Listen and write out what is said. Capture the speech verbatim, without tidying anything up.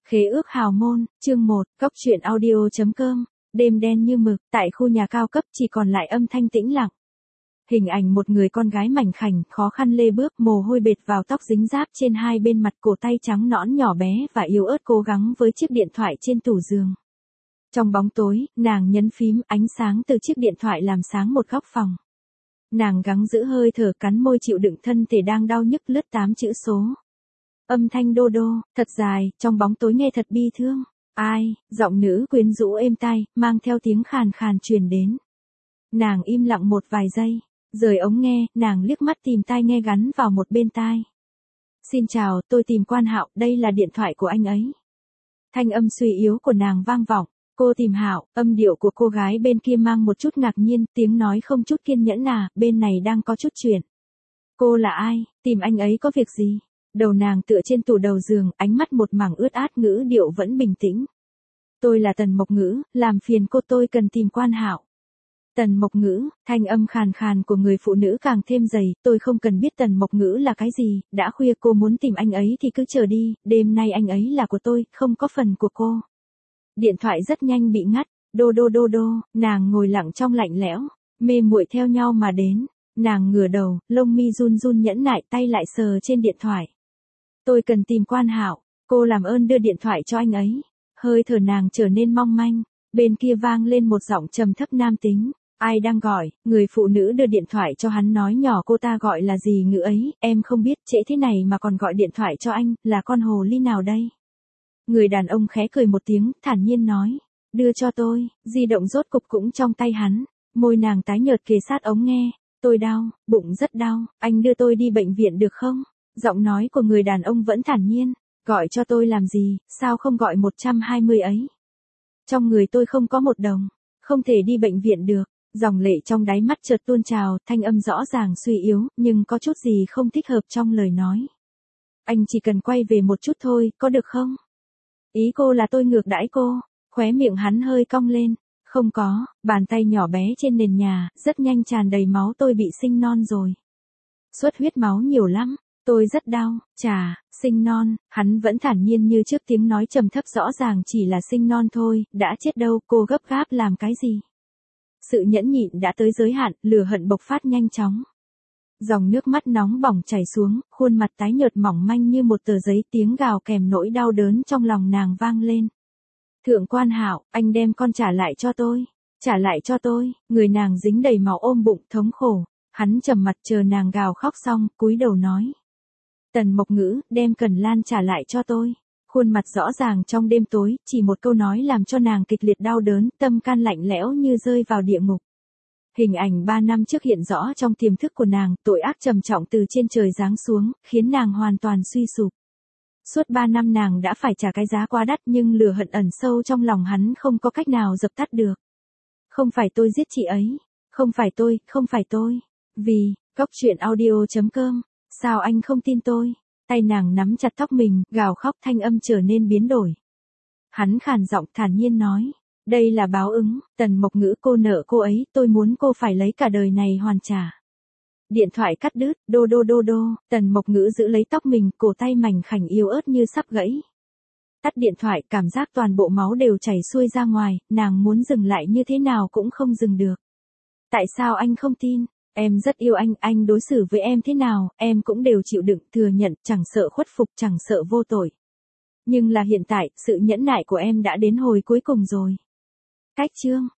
Khế ước hào môn, chương một, cốc truyện audio.com, đêm đen như mực, tại khu nhà cao cấp chỉ còn lại âm thanh tĩnh lặng. Hình ảnh một người con gái mảnh khảnh, khó khăn lê bước, mồ hôi bệt vào tóc dính dáp trên hai bên mặt, cổ tay trắng nõn nhỏ bé và yếu ớt cố gắng với chiếc điện thoại trên tủ giường. Trong bóng tối, nàng nhấn phím, ánh sáng từ chiếc điện thoại làm sáng một góc phòng. Nàng gắng giữ hơi thở, cắn môi chịu đựng thân thể đang đau nhức, lướt tám chữ số. Âm thanh đô đô, thật dài, trong bóng tối nghe thật bi thương. Ai, giọng nữ quyến rũ êm tai, mang theo tiếng khàn khàn truyền đến. Nàng im lặng một vài giây, rời ống nghe, nàng liếc mắt tìm tai nghe gắn vào một bên tai. Xin chào, tôi tìm Quan Hạo, đây là điện thoại của anh ấy. Thanh âm suy yếu của nàng vang vọng. Cô tìm Hạo, âm điệu của cô gái bên kia mang một chút ngạc nhiên, tiếng nói không chút kiên nhẫn. À, bên này đang có chút chuyện. Cô là ai, tìm anh ấy có việc gì? Đầu nàng tựa trên tủ đầu giường, ánh mắt một mảng ướt át, ngữ điệu vẫn bình tĩnh. Tôi là Tần Mộc Ngữ, làm phiền cô, tôi cần tìm Quan Hạo. Tần Mộc Ngữ, thanh âm khàn khàn của người phụ nữ càng thêm dày, tôi không cần biết Tần Mộc Ngữ là cái gì, đã khuya cô muốn tìm anh ấy thì cứ chờ đi, đêm nay anh ấy là của tôi, không có phần của cô. Điện thoại rất nhanh bị ngắt, đô đô đô đô, nàng ngồi lặng trong lạnh lẽo, mê muội theo nhau mà đến, nàng ngửa đầu, lông mi run run nhẫn nại, tay lại sờ trên điện thoại. Tôi cần tìm Quan Hạo, cô làm ơn đưa điện thoại cho anh ấy. Hơi thở nàng trở nên mong manh, bên kia vang lên một giọng trầm thấp nam tính. Ai đang gọi? Người phụ nữ đưa điện thoại cho hắn nói nhỏ, cô ta gọi là gì ngữ ấy, em không biết, trễ thế này mà còn gọi điện thoại cho anh, là con hồ ly nào đây? Người đàn ông khẽ cười một tiếng, thản nhiên nói, đưa cho tôi, di động rốt cục cũng trong tay hắn, môi nàng tái nhợt kề sát ống nghe, tôi đau, bụng rất đau, anh đưa tôi đi bệnh viện được không? Giọng nói của người đàn ông vẫn thản nhiên, gọi cho tôi làm gì, sao không gọi một trăm hai mươi ấy? Trong người tôi không có một đồng, không thể đi bệnh viện được, dòng lệ trong đáy mắt chợt tuôn trào, thanh âm rõ ràng suy yếu, nhưng có chút gì không thích hợp trong lời nói. Anh chỉ cần quay về một chút thôi, có được không? Ý cô là tôi ngược đãi cô, khóe miệng hắn hơi cong lên, không có, bàn tay nhỏ bé trên nền nhà, rất nhanh tràn đầy máu, tôi bị sinh non rồi. Xuất huyết máu nhiều lắm. Tôi rất đau, chà, sinh non, hắn vẫn thản nhiên như trước, tiếng nói trầm thấp rõ ràng chỉ là sinh non thôi, đã chết đâu, cô gấp gáp làm cái gì? Sự nhẫn nhịn đã tới giới hạn, lửa hận bộc phát nhanh chóng. Dòng nước mắt nóng bỏng chảy xuống, khuôn mặt tái nhợt mỏng manh như một tờ giấy, tiếng gào kèm nỗi đau đớn trong lòng nàng vang lên. Thượng Quan Hạo, anh đem con trả lại cho tôi, trả lại cho tôi, người nàng dính đầy máu ôm bụng thống khổ, hắn trầm mặt chờ nàng gào khóc xong, cúi đầu nói. Tần Mộc Ngữ, đem Cần Lan trả lại cho tôi. Khuôn mặt rõ ràng trong đêm tối, chỉ một câu nói làm cho nàng kịch liệt đau đớn, tâm can lạnh lẽo như rơi vào địa ngục. Hình ảnh ba năm trước hiện rõ trong tiềm thức của nàng, tội ác trầm trọng từ trên trời giáng xuống, khiến nàng hoàn toàn suy sụp. Suốt ba năm nàng đã phải trả cái giá quá đắt, nhưng lửa hận ẩn sâu trong lòng hắn không có cách nào dập tắt được. Không phải tôi giết chị ấy, không phải tôi, không phải tôi, vì, cốc truyện audio.com. Sao anh không tin tôi? Tay nàng nắm chặt tóc mình, gào khóc, thanh âm trở nên biến đổi. Hắn khàn giọng thản nhiên nói, đây là báo ứng, Tần Mộc Ngữ, cô nợ cô ấy, tôi muốn cô phải lấy cả đời này hoàn trả. Điện thoại cắt đứt, đô đô đô đô, Tần Mộc Ngữ giữ lấy tóc mình, cổ tay mảnh khảnh yếu ớt như sắp gãy. Tắt điện thoại, cảm giác toàn bộ máu đều chảy xuôi ra ngoài, nàng muốn dừng lại như thế nào cũng không dừng được. Tại sao anh không tin? Em rất yêu anh, anh đối xử với em thế nào, em cũng đều chịu đựng, thừa nhận, chẳng sợ khuất phục, chẳng sợ vô tội. Nhưng là hiện tại, sự nhẫn nại của em đã đến hồi cuối cùng rồi. Cách chương